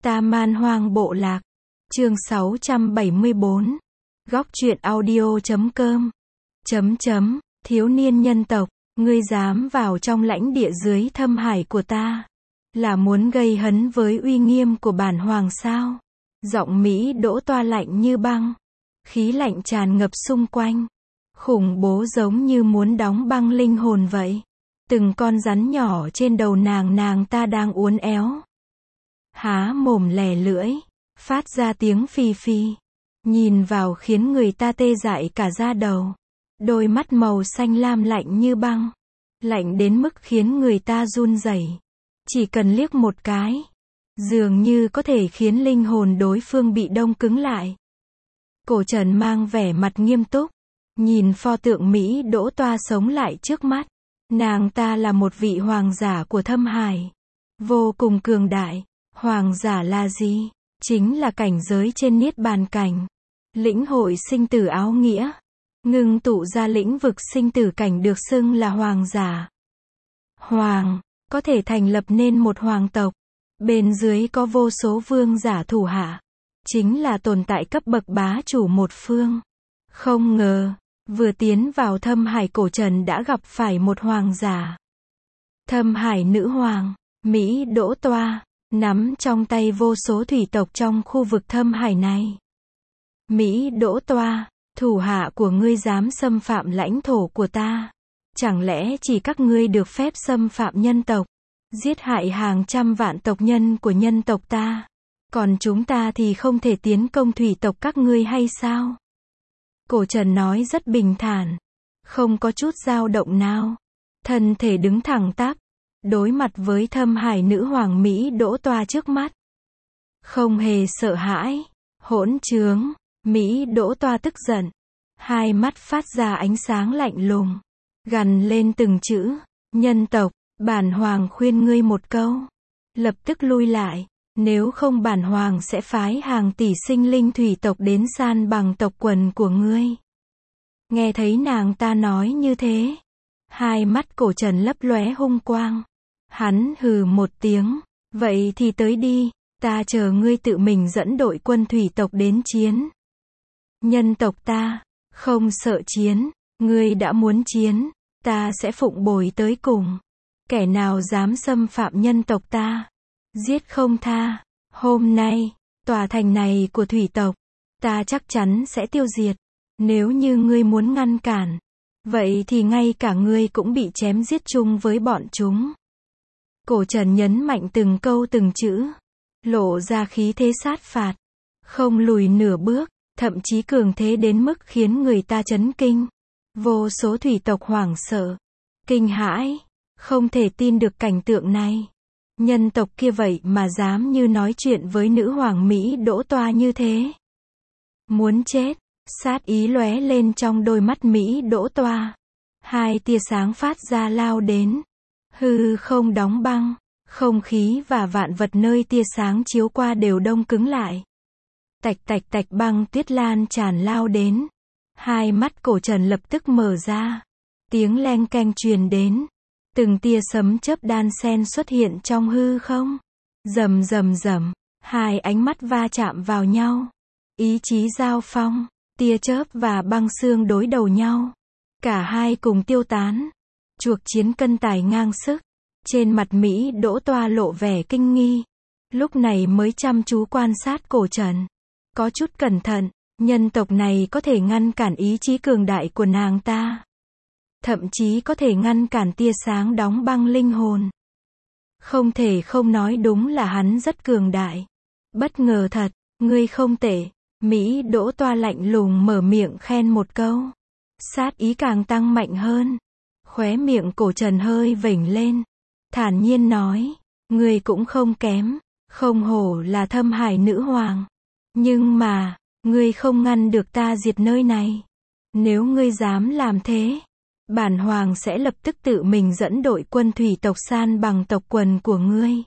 Ta Man Hoang Bộ Lạc. Chương 674. Góc truyện audio.com. Thiếu niên nhân tộc, ngươi dám vào trong lãnh địa dưới thâm hải của ta, là muốn gây hấn với uy nghiêm của bản hoàng sao? Giọng Mỹ Đỗ toa lạnh như băng, khí lạnh tràn ngập xung quanh, khủng bố giống như muốn đóng băng linh hồn vậy. Từng con rắn nhỏ trên đầu nàng ta đang uốn éo, há mồm lè lưỡi, phát ra tiếng phì phì, nhìn vào khiến người ta tê dại cả da đầu. Đôi mắt màu xanh lam lạnh như băng, lạnh đến mức khiến người ta run rẩy. Chỉ cần liếc một cái, dường như có thể khiến linh hồn đối phương bị đông cứng lại. Cổ Trần mang vẻ mặt nghiêm túc, nhìn pho tượng Mỹ Đỗ toa sống lại trước mắt. Nàng ta là một vị hoàng giả của thâm hải, vô cùng cường đại. Hoàng giả là gì? Chính là cảnh giới trên niết bàn cảnh, lĩnh hội sinh tử áo nghĩa, ngưng tụ ra lĩnh vực sinh tử cảnh được xưng là hoàng giả. Hoàng, có thể thành lập nên một hoàng tộc, bên dưới có vô số vương giả thủ hạ, chính là tồn tại cấp bậc bá chủ một phương. Không ngờ, vừa tiến vào thâm hải, Cổ Trần đã gặp phải một hoàng giả. Thâm hải nữ hoàng, Mỹ Đỗ toa, nắm trong tay vô số thủy tộc trong khu vực thâm hải này. Mỹ Đỗ toa, thủ hạ của ngươi dám xâm phạm lãnh thổ của ta. Chẳng lẽ chỉ các ngươi được phép xâm phạm nhân tộc, giết hại hàng trăm vạn tộc nhân của nhân tộc ta, còn chúng ta thì không thể tiến công thủy tộc các ngươi hay sao? Cổ Trần nói rất bình thản, không có chút dao động nào, thân thể đứng thẳng tắp, đối mặt với thâm hải nữ hoàng Mỹ Đỗ toa trước mắt. Không hề sợ hãi. Hỗn trướng. Mỹ Đỗ toa tức giận, hai mắt phát ra ánh sáng lạnh lùng, gằn lên từng chữ. Nhân tộc, bản hoàng khuyên ngươi một câu, lập tức lui lại, nếu không bản hoàng sẽ phái hàng tỷ sinh linh thủy tộc đến san bằng tộc quần của ngươi. Nghe thấy nàng ta nói như thế, hai mắt Cổ Trần lấp lóe hung quang. Hắn hừ một tiếng, vậy thì tới đi, ta chờ ngươi tự mình dẫn đội quân thủy tộc đến chiến. Nhân tộc ta, không sợ chiến, ngươi đã muốn chiến, ta sẽ phụng bồi tới cùng. Kẻ nào dám xâm phạm nhân tộc ta, giết không tha. Hôm nay, tòa thành này của thủy tộc, ta chắc chắn sẽ tiêu diệt. Nếu như ngươi muốn ngăn cản, vậy thì ngay cả ngươi cũng bị chém giết chung với bọn chúng. Cổ Trần nhấn mạnh từng câu từng chữ, lộ ra khí thế sát phạt, không lùi nửa bước, thậm chí cường thế đến mức khiến người ta chấn kinh. Vô số thủy tộc hoảng sợ, kinh hãi, không thể tin được cảnh tượng này. Nhân tộc kia vậy mà dám như nói chuyện với nữ hoàng Mỹ Đỗ toa như thế. Muốn chết. Sát ý lóe lên trong đôi mắt Mỹ Đỗ toa. Hai tia sáng phát ra lao đến. Hư không đóng băng, không khí và vạn vật nơi tia sáng chiếu qua đều đông cứng lại. Tạch tạch tạch, băng tuyết lan tràn lao đến. Hai mắt Cổ Trần lập tức mở ra. Tiếng leng keng truyền đến. Từng tia sấm chớp đan xen xuất hiện trong hư không. Rầm rầm rầm, hai ánh mắt va chạm vào nhau. Ý chí giao phong, tia chớp và băng xương đối đầu nhau. Cả hai cùng tiêu tán. Chuộc chiến cân tài ngang sức. Trên mặt Mỹ Đỗ toa lộ vẻ kinh nghi. Lúc này mới chăm chú quan sát Cổ Trần. Có chút cẩn thận, nhân tộc này có thể ngăn cản ý chí cường đại của nàng ta. Thậm chí có thể ngăn cản tia sáng đóng băng linh hồn. Không thể không nói đúng là hắn rất cường đại. Bất ngờ thật, ngươi không tệ. Mỹ Đỗ toa lạnh lùng mở miệng khen một câu. Sát ý càng tăng mạnh hơn. Khóe miệng Cổ Trần hơi vểnh lên, thản nhiên nói, ngươi cũng không kém, không hổ là thâm hải nữ hoàng. Nhưng mà, ngươi không ngăn được ta diệt nơi này. Nếu ngươi dám làm thế, bản hoàng sẽ lập tức tự mình dẫn đội quân thủy tộc san bằng tộc quần của ngươi.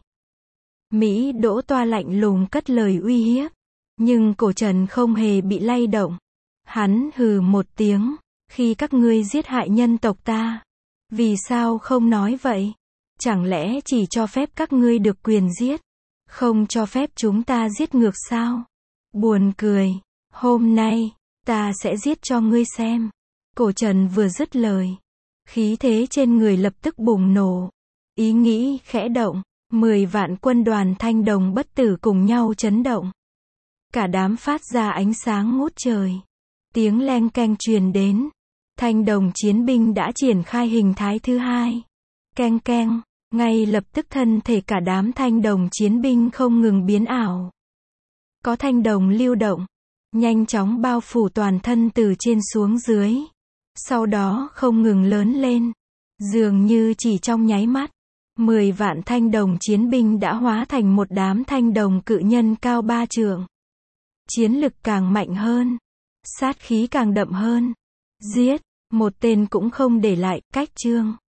Mỹ Đỗ toa lạnh lùng cất lời uy hiếp, nhưng Cổ Trần không hề bị lay động. Hắn hừ một tiếng, khi các ngươi giết hại nhân tộc ta, vì sao không nói vậy? Chẳng lẽ chỉ cho phép các ngươi được quyền giết, Không cho phép chúng ta giết ngược sao? Buồn cười. Hôm nay, ta sẽ giết cho ngươi xem. Cổ Trần vừa dứt lời. Khí thế trên người lập tức bùng nổ. Ý nghĩ khẽ động. 10 vạn quân đoàn thanh đồng bất tử cùng nhau chấn động. Cả đám phát ra ánh sáng ngút trời. Tiếng leng keng truyền đến. Thanh đồng chiến binh đã triển khai hình thái thứ hai. Keng keng. Ngay lập tức thân thể cả đám thanh đồng chiến binh không ngừng biến ảo. Có thanh đồng lưu động. Nhanh chóng bao phủ toàn thân từ trên xuống dưới. Sau đó không ngừng lớn lên. Dường như chỉ trong nháy mắt. 10 vạn thanh đồng chiến binh đã hóa thành một đám thanh đồng cự nhân cao 3 trượng. Chiến lực càng mạnh hơn. Sát khí càng đậm hơn. Giết, một tên cũng không để lại, cách chương.